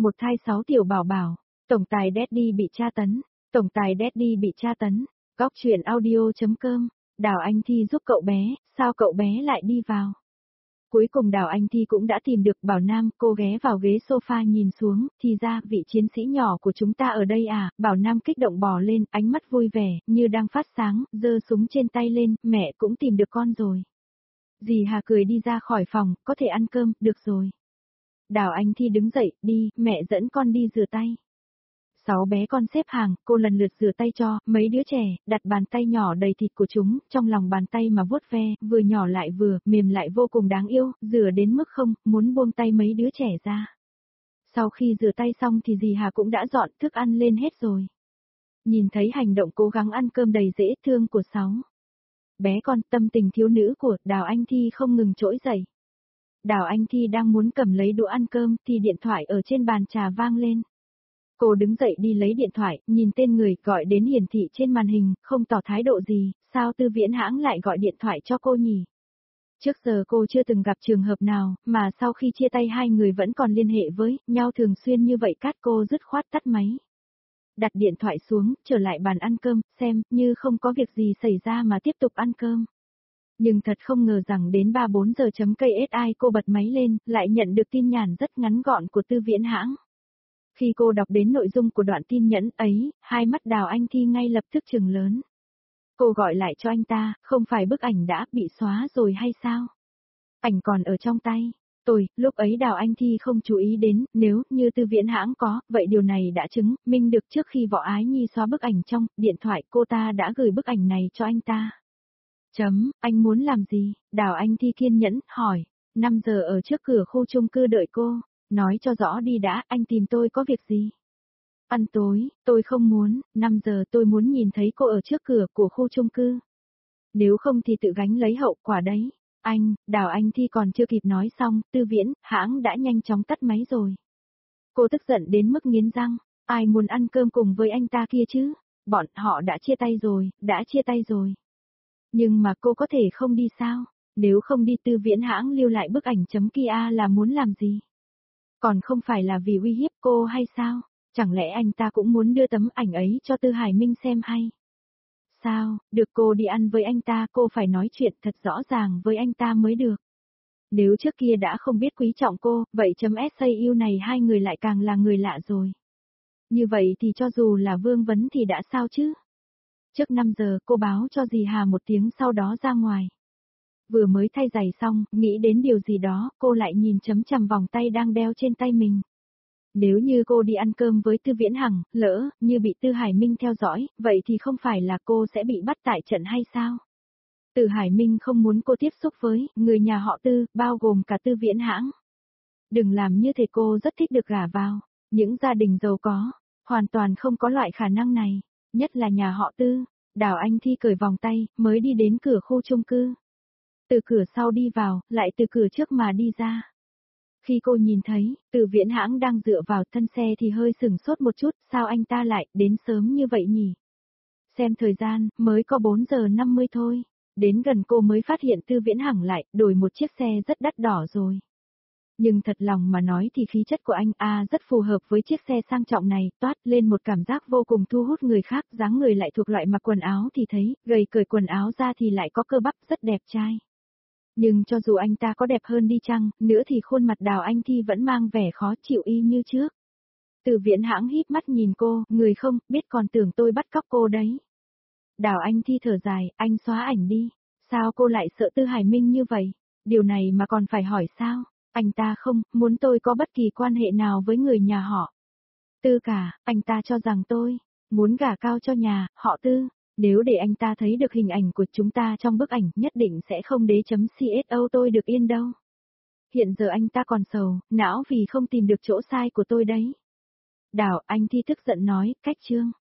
một thai 6 tiểu bảo bảo, tổng tài Daddy bị tra tấn, tổng tài Daddy bị tra tấn, góc chuyện audio.com, Đào Anh Thi giúp cậu bé, sao cậu bé lại đi vào? Cuối cùng Đào Anh Thi cũng đã tìm được Bảo Nam, cô ghé vào ghế sofa nhìn xuống, thì ra vị chiến sĩ nhỏ của chúng ta ở đây à, Bảo Nam kích động bò lên, ánh mắt vui vẻ, như đang phát sáng, giơ súng trên tay lên, mẹ cũng tìm được con rồi. Dì Hà cười đi ra khỏi phòng, có thể ăn cơm, được rồi. Đào Anh Thi đứng dậy, đi, mẹ dẫn con đi rửa tay. 6 bé con xếp hàng, cô lần lượt rửa tay cho mấy đứa trẻ, đặt bàn tay nhỏ đầy thịt của chúng, trong lòng bàn tay mà vuốt ve, vừa nhỏ lại vừa, mềm lại vô cùng đáng yêu, rửa đến mức không, muốn buông tay mấy đứa trẻ ra. Sau khi rửa tay xong thì dì Hà cũng đã dọn thức ăn lên hết rồi. Nhìn thấy hành động cố gắng ăn cơm đầy dễ thương của 6 bé con, tâm tình thiếu nữ của Đào Anh Thi không ngừng trỗi dậy. Đào Anh Thi đang muốn cầm lấy đũa ăn cơm thì điện thoại ở trên bàn trà vang lên. Cô đứng dậy đi lấy điện thoại, nhìn tên người gọi đến hiển thị trên màn hình, không tỏ thái độ gì, sao Tư Viễn Hãng lại gọi điện thoại cho cô nhỉ? Trước giờ cô chưa từng gặp trường hợp nào, mà sau khi chia tay hai người vẫn còn liên hệ với nhau thường xuyên như vậy, cô dứt khoát tắt máy. Đặt điện thoại xuống, trở lại bàn ăn cơm, xem như không có việc gì xảy ra mà tiếp tục ăn cơm. Nhưng thật không ngờ rằng đến 3-4 giờ chấm KSI cô bật máy lên, lại nhận được tin nhắn rất ngắn gọn của Tư Viễn Hãng. Khi cô đọc đến nội dung của đoạn tin nhắn ấy, hai mắt Đào Anh Thi ngay lập tức trừng lớn. Cô gọi lại cho anh ta, không phải bức ảnh đã bị xóa rồi hay sao? Ảnh còn ở trong tay. Lúc ấy Đào Anh Thi không chú ý đến, nếu như Tư Viễn Hãng có, vậy điều này đã chứng minh được trước khi Võ Ái Nhi xóa bức ảnh trong điện thoại cô ta đã gửi bức ảnh này cho anh ta. Anh muốn làm gì? Đào Anh Thi kiên nhẫn, hỏi. 5 giờ ở trước cửa khu chung cư đợi cô. Nói cho rõ đi đã, anh tìm tôi có việc gì? Ăn tối, tôi không muốn, 5 giờ tôi muốn nhìn thấy cô ở trước cửa của khu chung cư. Nếu không thì tự gánh lấy hậu quả đấy. Đào Anh Thi còn chưa kịp nói xong, Tư Viễn Hãng đã nhanh chóng tắt máy rồi. Cô tức giận đến mức nghiến răng, ai muốn ăn cơm cùng với anh ta kia chứ? Bọn họ đã chia tay rồi. Nhưng mà cô có thể không đi sao? Nếu không đi Tư Viễn Hãng lưu lại bức ảnh chấm kia là muốn làm gì? Còn không phải là vì uy hiếp cô hay sao? Chẳng lẽ anh ta cũng muốn đưa tấm ảnh ấy cho Tư Hải Minh xem hay? Sao, được cô đi ăn với anh ta cô phải nói chuyện thật rõ ràng với anh ta mới được. Nếu trước kia đã không biết quý trọng cô, vậy .sau này hai người lại càng là người lạ rồi. Như vậy thì cho dù là Vương Vấn thì đã sao chứ? Trước 5 giờ cô báo cho dì Hà một tiếng sau đó ra ngoài. Vừa mới thay giày xong, nghĩ đến điều gì đó, cô lại nhìn chằm chằm vòng tay đang đeo trên tay mình. Nếu như cô đi ăn cơm với Tư Viễn Hằng, lỡ như bị Tư Hải Minh theo dõi, vậy thì không phải là cô sẽ bị bắt tại trận hay sao? Tư Hải Minh không muốn cô tiếp xúc với người nhà họ Tư, bao gồm cả Tư Viễn Hãng. Đừng làm như thế, cô rất thích được gả vào những gia đình giàu có, hoàn toàn không có loại khả năng này, nhất là nhà họ Tư. Đào Anh Thi cởi vòng tay, mới đi đến cửa khu chung cư. Từ cửa sau đi vào, lại từ cửa trước mà đi ra. Khi cô nhìn thấy, Tư Viễn Hãng đang dựa vào thân xe thì hơi sửng sốt một chút, sao anh ta lại đến sớm như vậy nhỉ? Xem thời gian, mới có 4 giờ 50 thôi. Đến gần cô mới phát hiện Tư Viễn Hằng lại đổi một chiếc xe rất đắt đỏ rồi. Nhưng thật lòng mà nói thì khí chất của anh rất phù hợp với chiếc xe sang trọng này, toát lên một cảm giác vô cùng thu hút người khác, dáng người lại thuộc loại mặc quần áo thì thấy, gầy cởi quần áo ra thì lại có cơ bắp, rất đẹp trai. Nhưng cho dù anh ta có đẹp hơn đi chăng, nữa thì khuôn mặt Đào Anh Thi vẫn mang vẻ khó chịu y như trước. Tư Viễn Hãng híp mắt nhìn cô, người không, biết còn tưởng tôi bắt cóc cô đấy. Đào Anh Thi thở dài, anh xóa ảnh đi. Sao cô lại sợ Tư Hải Minh như vậy? Điều này mà còn phải hỏi sao? Anh ta không muốn tôi có bất kỳ quan hệ nào với người nhà họ Tư cả, anh ta cho rằng tôi muốn gả cao cho nhà họ Tư. Nếu để anh ta thấy được hình ảnh của chúng ta trong bức ảnh, nhất định sẽ không .co tôi được yên đâu. Hiện giờ anh ta còn sầu não vì không tìm được chỗ sai của tôi đấy. Đào Anh Thi tức giận nói, cách chương.